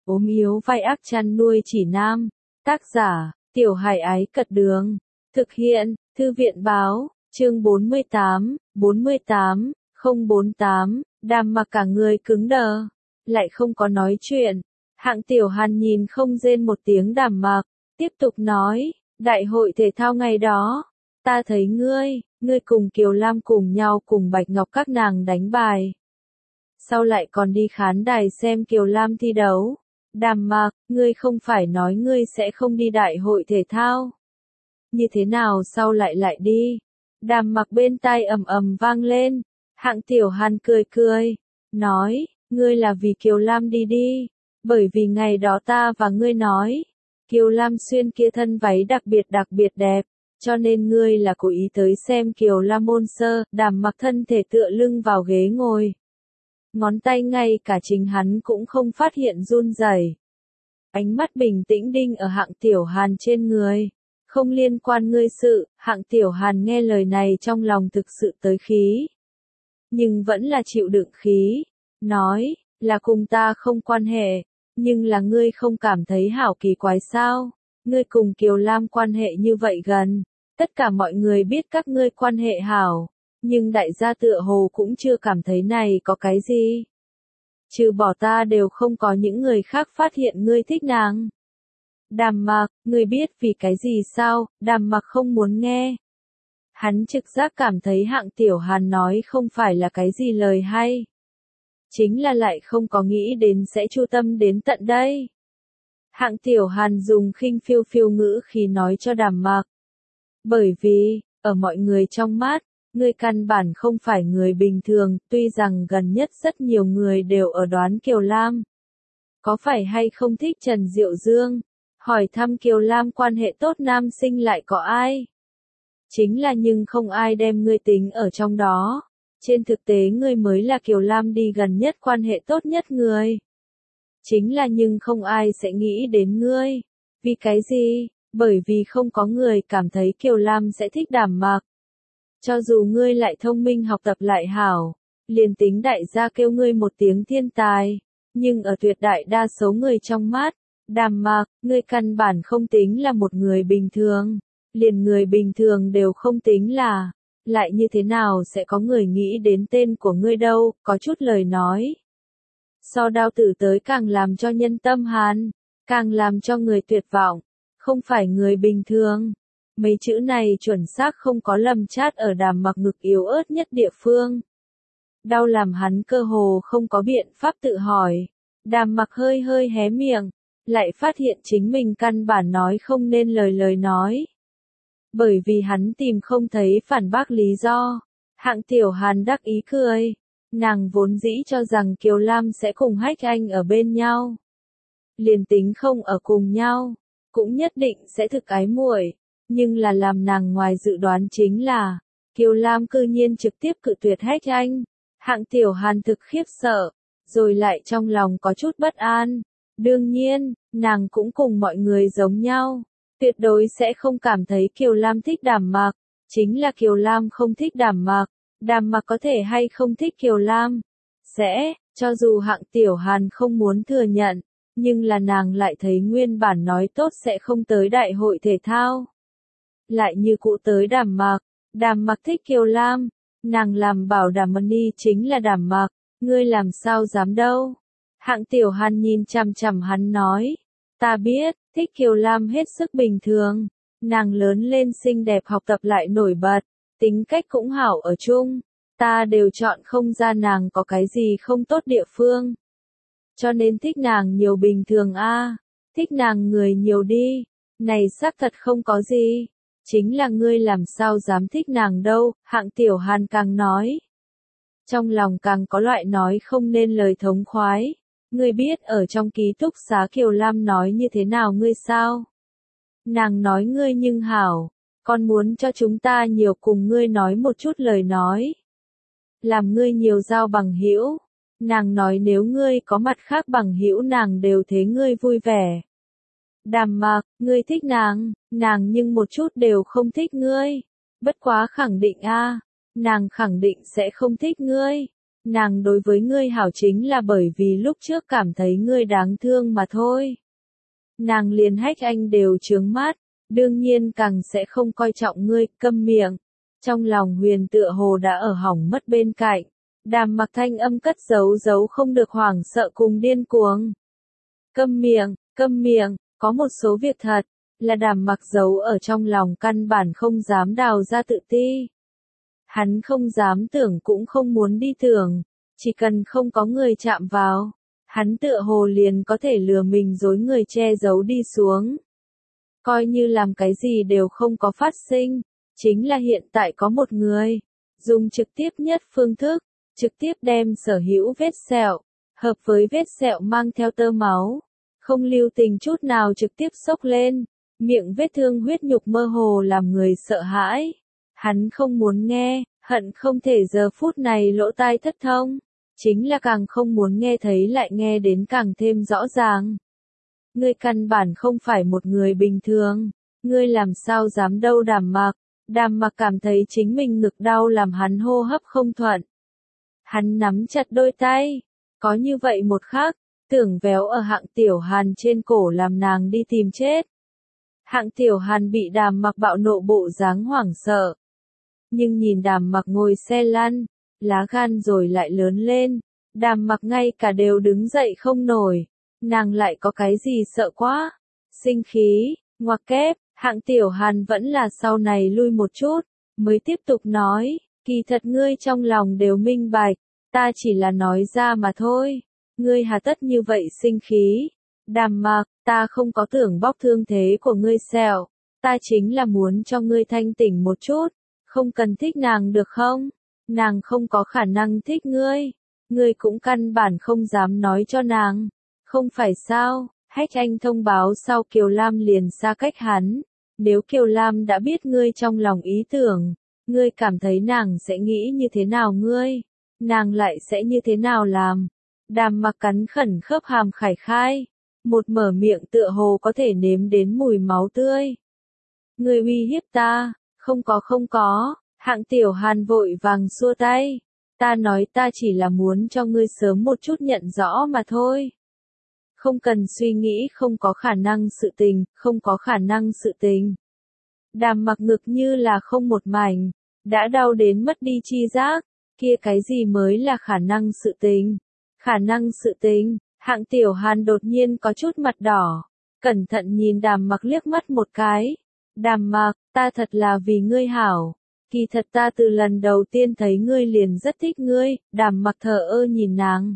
ốm yếu vai ác chăn nuôi chỉ nam. Tác giả, Tiểu Hải Ái Cật Đường. Thực hiện, Thư viện Báo, chương 48, 048, Đàm Mặc cả người cứng đờ, lại không có nói chuyện. Hạng Tiểu Hàn nhìn không rên một tiếng Đàm Mặc, tiếp tục nói, đại hội thể thao ngày đó, ta thấy ngươi cùng Kiều Lam cùng nhau cùng Bạch Ngọc các nàng đánh bài. Sau lại còn đi khán đài xem Kiều Lam thi đấu. Đàm Mặc, ngươi không phải nói ngươi sẽ không đi đại hội thể thao. Như thế nào sau lại đi? Đàm Mặc bên tai ầm ầm vang lên. Hạng Tiểu Hàn cười, nói, ngươi là vì Kiều Lam đi. Bởi vì ngày đó ta và ngươi nói, Kiều Lam xuyên kia thân váy đặc biệt đẹp, cho nên ngươi là cố ý tới xem Kiều Lam môn sơ. Đàm Mặc thân thể tựa lưng vào ghế ngồi. Ngón tay ngay cả chính hắn cũng không phát hiện run rẩy. Ánh mắt bình tĩnh đinh ở Hạng Tiểu Hàn trên người. Không liên quan ngươi sự. Hạng Tiểu Hàn nghe lời này trong lòng thực sự tới khí. Nhưng vẫn là chịu đựng khí. Nói, là cùng ta không quan hệ. Nhưng là ngươi không cảm thấy hảo kỳ quái sao? Ngươi cùng Kiều Lam quan hệ như vậy gần. Tất cả mọi người biết các ngươi quan hệ hảo. Nhưng đại gia tựa hồ cũng chưa cảm thấy này có cái gì. Trừ bỏ ta đều không có những người khác phát hiện ngươi thích nàng. Đàm Mặc, ngươi biết vì cái gì sao? Đàm Mặc không muốn nghe. Hắn trực giác cảm thấy Hạng Tiểu Hàn nói không phải là cái gì lời hay. Chính là lại không có nghĩ đến sẽ chu tâm đến tận đây. Hạng Tiểu Hàn dùng khinh phiêu ngữ khi nói cho Đàm Mặc. Bởi vì, ở mọi người trong mắt, ngươi căn bản không phải người bình thường, tuy rằng gần nhất rất nhiều người đều ở đoán Kiều Lam. Có phải hay không thích Trần Diệu Dương? Hỏi thăm Kiều Lam quan hệ tốt nam sinh lại có ai? Chính là nhưng không ai đem ngươi tính ở trong đó. Trên thực tế ngươi mới là Kiều Lam đi gần nhất quan hệ tốt nhất người. Chính là nhưng không ai sẽ nghĩ đến ngươi. Vì cái gì? Bởi vì không có người cảm thấy Kiều Lam sẽ thích Đàm Mặc. Cho dù ngươi lại thông minh học tập lại hảo, liền tính đại gia kêu ngươi một tiếng thiên tài, nhưng ở tuyệt đại đa số người trong mắt, Đàm Mặc, ngươi căn bản không tính là một người bình thường, liền người bình thường đều không tính là, lại như thế nào sẽ có người nghĩ đến tên của ngươi đâu, có chút lời nói. So đao tử tới càng làm cho nhân tâm hàn, càng làm cho người tuyệt vọng, không phải người bình thường. Mấy chữ này chuẩn xác không có lầm chát ở Đàm Mặc ngực yếu ớt nhất địa phương. Đau làm hắn cơ hồ không có biện pháp tự hỏi. Đàm Mặc hơi hé miệng, lại phát hiện chính mình căn bản nói không nên lời nói. Bởi vì hắn tìm không thấy phản bác lý do. Hạng Tiểu Hàn đắc ý cười. Nàng vốn dĩ cho rằng Kiều Lam sẽ cùng Hách Anh ở bên nhau. Liền tính không ở cùng nhau, cũng nhất định sẽ thực ái muội. Nhưng là làm nàng ngoài dự đoán chính là, Kiều Lam cư nhiên trực tiếp cự tuyệt Hách Anh. Hạng Tiểu Hàn thực khiếp sợ, rồi lại trong lòng có chút bất an. Đương nhiên, nàng cũng cùng mọi người giống nhau. Tuyệt đối sẽ không cảm thấy Kiều Lam thích Đàm Mặc. Chính là Kiều Lam không thích Đàm Mặc. Đàm Mặc có thể hay không thích Kiều Lam? Sẽ, cho dù Hạng Tiểu Hàn không muốn thừa nhận, nhưng là nàng lại thấy nguyên bản nói tốt sẽ không tới đại hội thể thao. Lại như cũ tới Đàm Mặc. Đàm Mặc thích Kiều Lam. Nàng làm bảo đảm money chính là Đàm Mặc. Ngươi làm sao dám đâu? Hạng Tiểu Hàn nhìn chằm hắn nói. Ta biết, thích Kiều Lam hết sức bình thường. Nàng lớn lên xinh đẹp học tập lại nổi bật. Tính cách cũng hảo ở chung. Ta đều chọn không ra nàng có cái gì không tốt địa phương. Cho nên thích nàng nhiều bình thường a. Thích nàng người nhiều đi. Này xác thật không có gì. Chính là ngươi làm sao dám thích nàng đâu, Hạng Tiểu Hàn càng nói. Trong lòng càng có loại nói không nên lời thống khoái. Ngươi biết ở trong ký túc xá Kiều Lam nói như thế nào ngươi sao? Nàng nói ngươi nhưng hảo, còn muốn cho chúng ta nhiều cùng ngươi nói một chút lời nói. Làm ngươi nhiều giao bằng hữu. Nàng nói nếu ngươi có mặt khác bằng hữu nàng đều thế ngươi vui vẻ. Đàm Mặc, ngươi thích nàng nhưng một chút đều không thích ngươi. Bất quá khẳng định a, nàng khẳng định sẽ không thích ngươi. Nàng đối với ngươi hảo chính là bởi vì lúc trước cảm thấy ngươi đáng thương mà thôi. Nàng liền Hách Anh đều trướng mắt, đương nhiên càng sẽ không coi trọng ngươi, câm miệng. Trong lòng Huyền tựa hồ đã ở hỏng mất bên cạnh. Đàm Mặc thanh âm cất giấu không được hoảng sợ cùng điên cuồng. Câm miệng, có một số việc thật, là Đàm Mặc giấu ở trong lòng căn bản không dám đào ra tự ti. Hắn không dám tưởng cũng không muốn đi tưởng, chỉ cần không có người chạm vào, hắn tựa hồ liền có thể lừa mình dối người che giấu đi xuống. Coi như làm cái gì đều không có phát sinh, chính là hiện tại có một người, dùng trực tiếp nhất phương thức, trực tiếp đem sở hữu vết sẹo, hợp với vết sẹo mang theo tơ máu, không lưu tình chút nào trực tiếp xốc lên, miệng vết thương huyết nhục mơ hồ làm người sợ hãi. Hắn không muốn nghe, hận không thể giờ phút này lỗ tai thất thông, chính là càng không muốn nghe thấy lại nghe đến càng thêm rõ ràng. Ngươi căn bản không phải một người bình thường, ngươi làm sao dám đâu Đàm Mặc. Đàm Mặc cảm thấy chính mình ngực đau làm hắn hô hấp không thuận. Hắn nắm chặt đôi tay, có như vậy một khắc, tưởng véo ở Hạng Tiểu Hàn trên cổ làm nàng đi tìm chết. Hạng Tiểu Hàn bị Đàm Mặc bạo nộ bộ dáng hoảng sợ. Nhưng nhìn Đàm Mặc ngồi xe lăn, lá gan rồi lại lớn lên, Đàm Mặc ngay cả đều đứng dậy không nổi, nàng lại có cái gì sợ quá, sinh khí, ngoặc kép, Hạng Tiểu Hàn vẫn là sau này lui một chút, mới tiếp tục nói, kỳ thật ngươi trong lòng đều minh bạch, ta chỉ là nói ra mà thôi, ngươi hà tất như vậy sinh khí, Đàm Mặc, ta không có tưởng bóc thương thế của ngươi sẹo, ta chính là muốn cho ngươi thanh tỉnh một chút. Không cần thích nàng được không? Nàng không có khả năng thích ngươi. Ngươi cũng căn bản không dám nói cho nàng. Không phải sao? Hách Anh thông báo sau Kiều Lam liền xa cách hắn. Nếu Kiều Lam đã biết ngươi trong lòng ý tưởng, ngươi cảm thấy nàng sẽ nghĩ như thế nào ngươi? Nàng lại sẽ như thế nào làm? Đàm Mặc cắn khẩn khớp hàm khải khai. Một mở miệng tựa hồ có thể nếm đến mùi máu tươi. Ngươi uy hiếp ta. Không có, Hạng Tiểu Hàn vội vàng xua tay. Ta nói ta chỉ là muốn cho ngươi sớm một chút nhận rõ mà thôi. Không cần suy nghĩ không có khả năng sự tình, không có khả năng sự tình. Đàm Mặc ngực như là không một mảnh, đã đau đến mất đi chi giác, kia cái gì mới là khả năng sự tình. Khả năng sự tình, Hạng Tiểu Hàn đột nhiên có chút mặt đỏ, cẩn thận nhìn Đàm Mặc liếc mắt một cái. Đàm Mặc, ta thật là vì ngươi hảo. Kỳ thật ta từ lần đầu tiên thấy ngươi liền rất thích ngươi, Đàm Mặc thờ ơ nhìn nàng.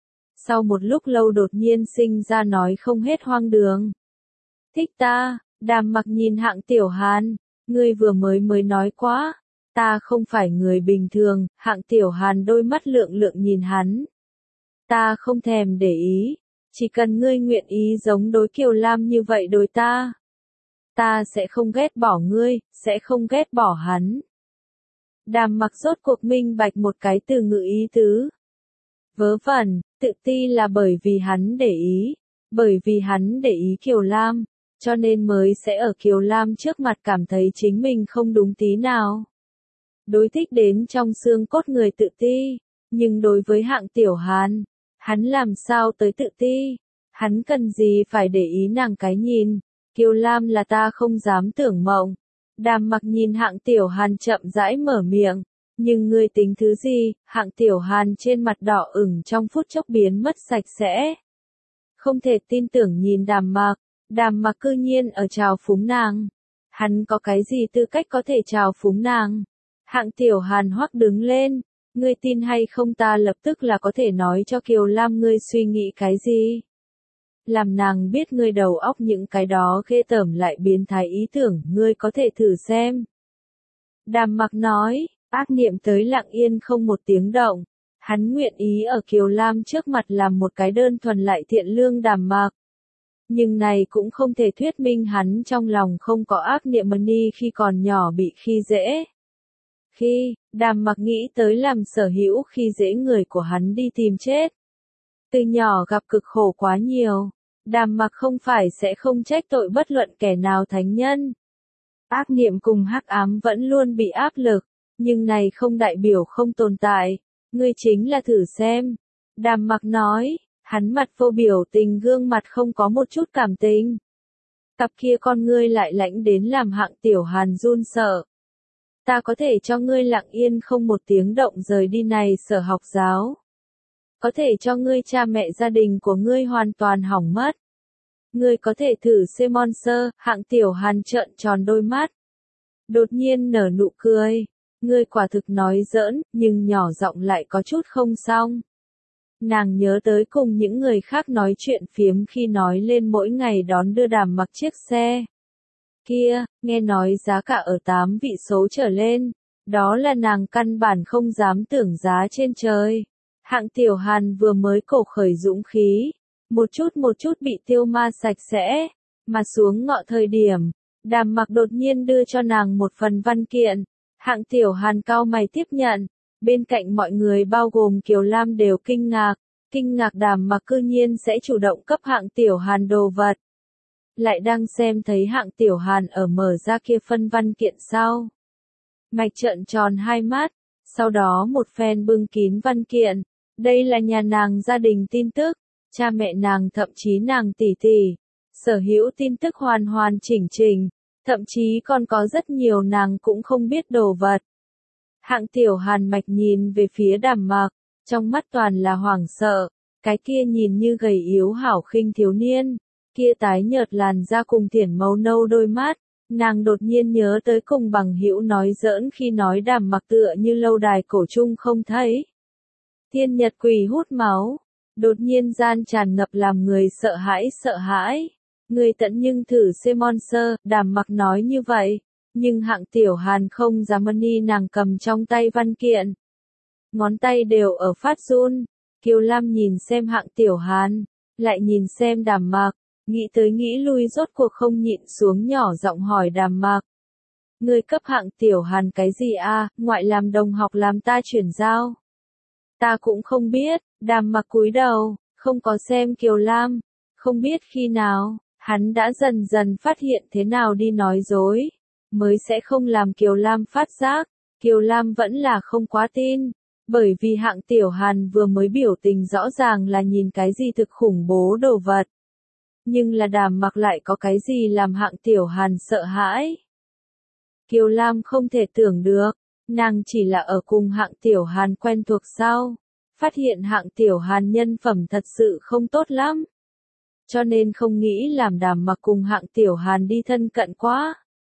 Sau một lúc lâu đột nhiên sinh ra nói không hết hoang đường. Thích ta, Đàm Mặc nhìn Hạng Tiểu Hàn, ngươi vừa mới nói quá. Ta không phải người bình thường, Hạng Tiểu Hàn đôi mắt lượng nhìn hắn. Ta không thèm để ý, chỉ cần ngươi nguyện ý giống đối Kiều Lam như vậy đối ta. Ta sẽ không ghét bỏ ngươi, sẽ không ghét bỏ hắn. Đàm Mặc rốt cuộc minh bạch một cái từ ngữ ý tứ. Vớ vẩn, tự ti là bởi vì hắn để ý Kiều Lam, cho nên mới sẽ ở Kiều Lam trước mặt cảm thấy chính mình không đúng tí nào. Đối thích đến trong xương cốt người tự ti, nhưng đối với Hạng Tiểu Hàn, hắn làm sao tới tự ti, hắn cần gì phải để ý nàng cái nhìn. Kiều Lam là ta không dám tưởng mộng. Đàm Mặc nhìn Hạng Tiểu Hàn chậm rãi mở miệng. Nhưng ngươi tính thứ gì? Hạng Tiểu Hàn trên mặt đỏ ửng trong phút chốc biến mất sạch sẽ. Không thể tin tưởng nhìn Đàm Mặc. Đàm Mặc cư nhiên ở trào phúng nàng. Hắn có cái gì tư cách có thể trào phúng nàng? Hạng Tiểu Hàn hoắc đứng lên. Ngươi tin hay không ta lập tức là có thể nói cho Kiều Lam ngươi suy nghĩ cái gì? Làm nàng biết ngươi đầu óc những cái đó ghê tởm lại biến thái ý tưởng, ngươi có thể thử xem. Đàm Mặc nói, ác niệm tới lặng yên không một tiếng động. Hắn nguyện ý ở Kiều Lam trước mặt làm một cái đơn thuần lại thiện lương Đàm Mặc. Nhưng này cũng không thể thuyết minh hắn trong lòng không có ác niệm Mani khi còn nhỏ bị khi dễ. Khi, Đàm Mặc nghĩ tới làm sở hữu khi dễ người của hắn đi tìm chết. Từ nhỏ gặp cực khổ quá nhiều. Đàm Mặc không phải sẽ không trách tội bất luận kẻ nào thánh nhân. Ác niệm cùng hắc ám vẫn luôn bị áp lực, nhưng này không đại biểu không tồn tại. Ngươi chính là thử xem. Đàm Mặc nói, hắn mặt vô biểu tình, gương mặt không có một chút cảm tình. Cặp kia con ngươi lại lạnh đến làm Hạng Tiểu Hàn run sợ. Ta có thể cho ngươi lặng yên không một tiếng động rời đi này sở học giáo. Có thể cho ngươi cha mẹ gia đình của ngươi hoàn toàn hỏng mất. Ngươi có thể thử xem monster, Hạng Tiểu Hàn trợn tròn đôi mắt. Đột nhiên nở nụ cười. Ngươi quả thực nói giỡn, nhưng nhỏ giọng lại có chút không xong. Nàng nhớ tới cùng những người khác nói chuyện phiếm khi nói lên mỗi ngày đón đưa Đàm Mặc chiếc xe. Kia, nghe nói giá cả ở 8 vị số trở lên. Đó là nàng căn bản không dám tưởng giá trên trời. Hạng Tiểu Hàn vừa mới cổ khởi dũng khí. Một chút bị tiêu ma sạch sẽ. Mà xuống ngọ thời điểm, Đàm Mặc đột nhiên đưa cho nàng một phần văn kiện. Hạng Tiểu Hàn cau mày tiếp nhận. Bên cạnh mọi người bao gồm Kiều Lam đều kinh ngạc Đàm Mặc cư nhiên sẽ chủ động cấp Hạng Tiểu Hàn đồ vật. Lại đang xem thấy Hạng Tiểu Hàn ở mở ra kia phân văn kiện sau. Mạch trợn tròn hai mắt, sau đó một phen bưng kín văn kiện. Đây là nhà nàng gia đình tin tức, cha mẹ nàng thậm chí nàng tỷ tỷ. Sở hữu tin tức hoàn hoàn chỉnh chỉnh, thậm chí còn có rất nhiều nàng cũng không biết đồ vật. Hạng Tiểu Hàn mạch nhìn về phía Đàm Mặc, trong mắt toàn là hoảng sợ, cái kia nhìn như gầy yếu hảo khinh thiếu niên, kia tái nhợt làn da cùng thiển màu nâu đôi mắt, nàng đột nhiên nhớ tới cùng bằng hữu nói giỡn khi nói Đàm Mặc tựa như lâu đài cổ chung không thấy. Thiên nhật quỷ hút máu, đột nhiên gian tràn ngập làm người sợ hãi. Người tận nhưng thử xem monster, Đàm Mặc nói như vậy. Nhưng Hạng Tiểu Hàn không dám ni nàng cầm trong tay văn kiện. Ngón tay đều ở phát run. Kiều Lam nhìn xem Hạng Tiểu Hàn, lại nhìn xem Đàm Mặc, nghĩ tới nghĩ lui rốt cuộc không nhịn xuống nhỏ giọng hỏi Đàm Mặc. Ngươi cấp Hạng Tiểu Hàn cái gì a? Ngoại làm đồng học làm ta chuyển giao. Ta cũng không biết, Đàm Mặc cúi đầu, không có xem Kiều Lam, không biết khi nào, hắn đã dần dần phát hiện thế nào đi nói dối. Mới sẽ không làm Kiều Lam phát giác, Kiều Lam vẫn là không quá tin, bởi vì Hạng Tiểu Hàn vừa mới biểu tình rõ ràng là nhìn cái gì thực khủng bố đồ vật. Nhưng là Đàm Mặc lại có cái gì làm Hạng Tiểu Hàn sợ hãi. Kiều Lam không thể tưởng được, nàng chỉ là ở cùng Hạng Tiểu Hàn quen thuộc sau, phát hiện Hạng Tiểu Hàn nhân phẩm thật sự không tốt lắm. Cho nên không nghĩ làm Đàm Mặc cùng Hạng Tiểu Hàn đi thân cận quá.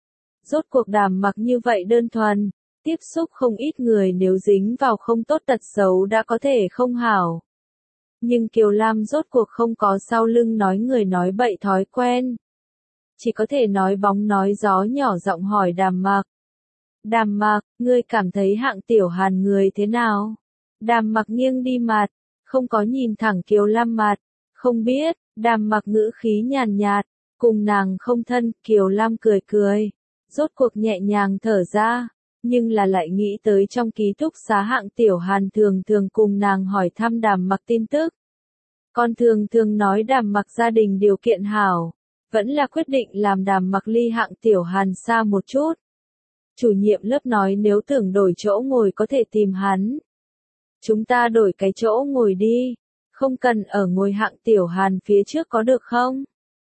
Rốt cuộc Đàm Mặc như vậy đơn thuần, tiếp xúc không ít người nếu dính vào không tốt tật xấu đã có thể không hảo. Nhưng Kiều Lam rốt cuộc không có sau lưng nói người nói bậy thói quen. Chỉ có thể nói bóng nói gió nhỏ giọng hỏi Đàm Mặc. Đàm Mặc, ngươi cảm thấy Hạng Tiểu Hàn người thế nào? Đàm Mặc nghiêng đi mặt, không có nhìn thẳng Kiều Lam mặt. Không biết, Đàm Mặc ngữ khí nhàn nhạt, cùng nàng không thân, Kiều Lam cười. Rốt cuộc nhẹ nhàng thở ra, nhưng là lại nghĩ tới trong ký túc xá Hạng Tiểu Hàn thường cùng nàng hỏi thăm Đàm Mặc tin tức. Còn thường nói Đàm Mặc gia đình điều kiện hảo, vẫn là quyết định làm Đàm Mặc ly Hạng Tiểu Hàn xa một chút. Chủ nhiệm lớp nói nếu tưởng đổi chỗ ngồi có thể tìm hắn. Chúng ta đổi cái chỗ ngồi đi, không cần ở ngồi Hạng Tiểu Hàn phía trước có được không?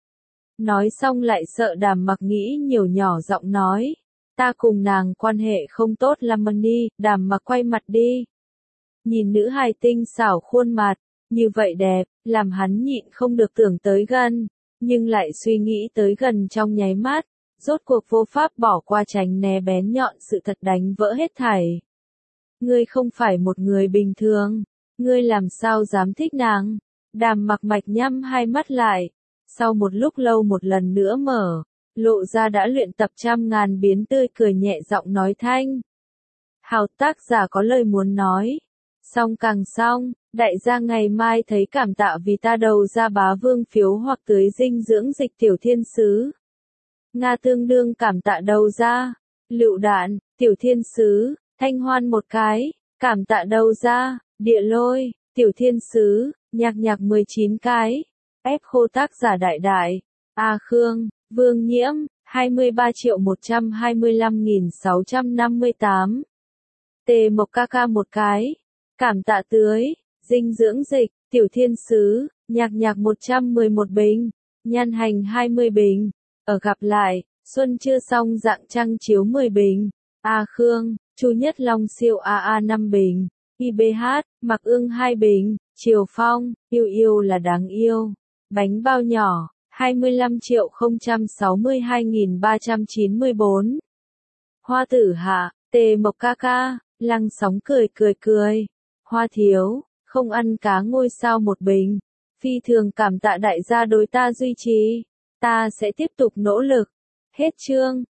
Nói xong lại sợ Đàm Mặc nghĩ nhiều nhỏ giọng nói. Ta cùng nàng quan hệ không tốt lắm đi, Đàm Mặc quay mặt đi. Nhìn nữ hài tinh xảo khuôn mặt, như vậy đẹp, làm hắn nhịn không được tưởng tới gần, nhưng lại suy nghĩ tới gần trong nháy mắt, rốt cuộc vô pháp bỏ qua tránh né bén nhọn sự thật đánh vỡ hết thảy. Ngươi không phải một người bình thường, ngươi làm sao dám thích nàng? Đàm Mặc mạch nhắm hai mắt lại. Sau một lúc lâu một lần nữa mở, lộ ra đã luyện tập trăm ngàn biến tươi cười nhẹ giọng nói thanh. Hào tác giả có lời muốn nói. Xong càng xong, đại gia ngày mai thấy cảm tạ vì ta đầu ra bá vương phiếu hoặc tưới dinh dưỡng dịch tiểu thiên sứ. Nga tương đương cảm tạ đầu ra. Lựu đạn, tiểu thiên sứ, thanh hoan một cái, cảm tạ đầu ra, địa lôi, tiểu thiên sứ, nhạc 19 cái. Ép khô tác giả đại, A Khương, Vương Nhiễm, 23.125.658. T Mộc ca một cái. Cảm tạ tưới, dinh dưỡng dịch, tiểu thiên sứ, nhạc nhạc 111 bình, nhan hành 20 bình. Ở gặp lại, xuân chưa xong dạng trăng chiếu 10 bình. A Khương, Chu Nhất Long siêu AA 5 bình. IBH, Mặc Ương 2 bình. Triều Phong, yêu yêu là đáng yêu. Bánh bao nhỏ, 25.062.394. Hoa Tử Hạ, Tề Mộc ca ca, Lăng Sóng cười cười cười. Hoa Thiếu, không ăn cá ngôi sao 1 bình. Phi thường cảm tạ đại gia đối ta duy trì. Ta sẽ tiếp tục nỗ lực. Hết chương.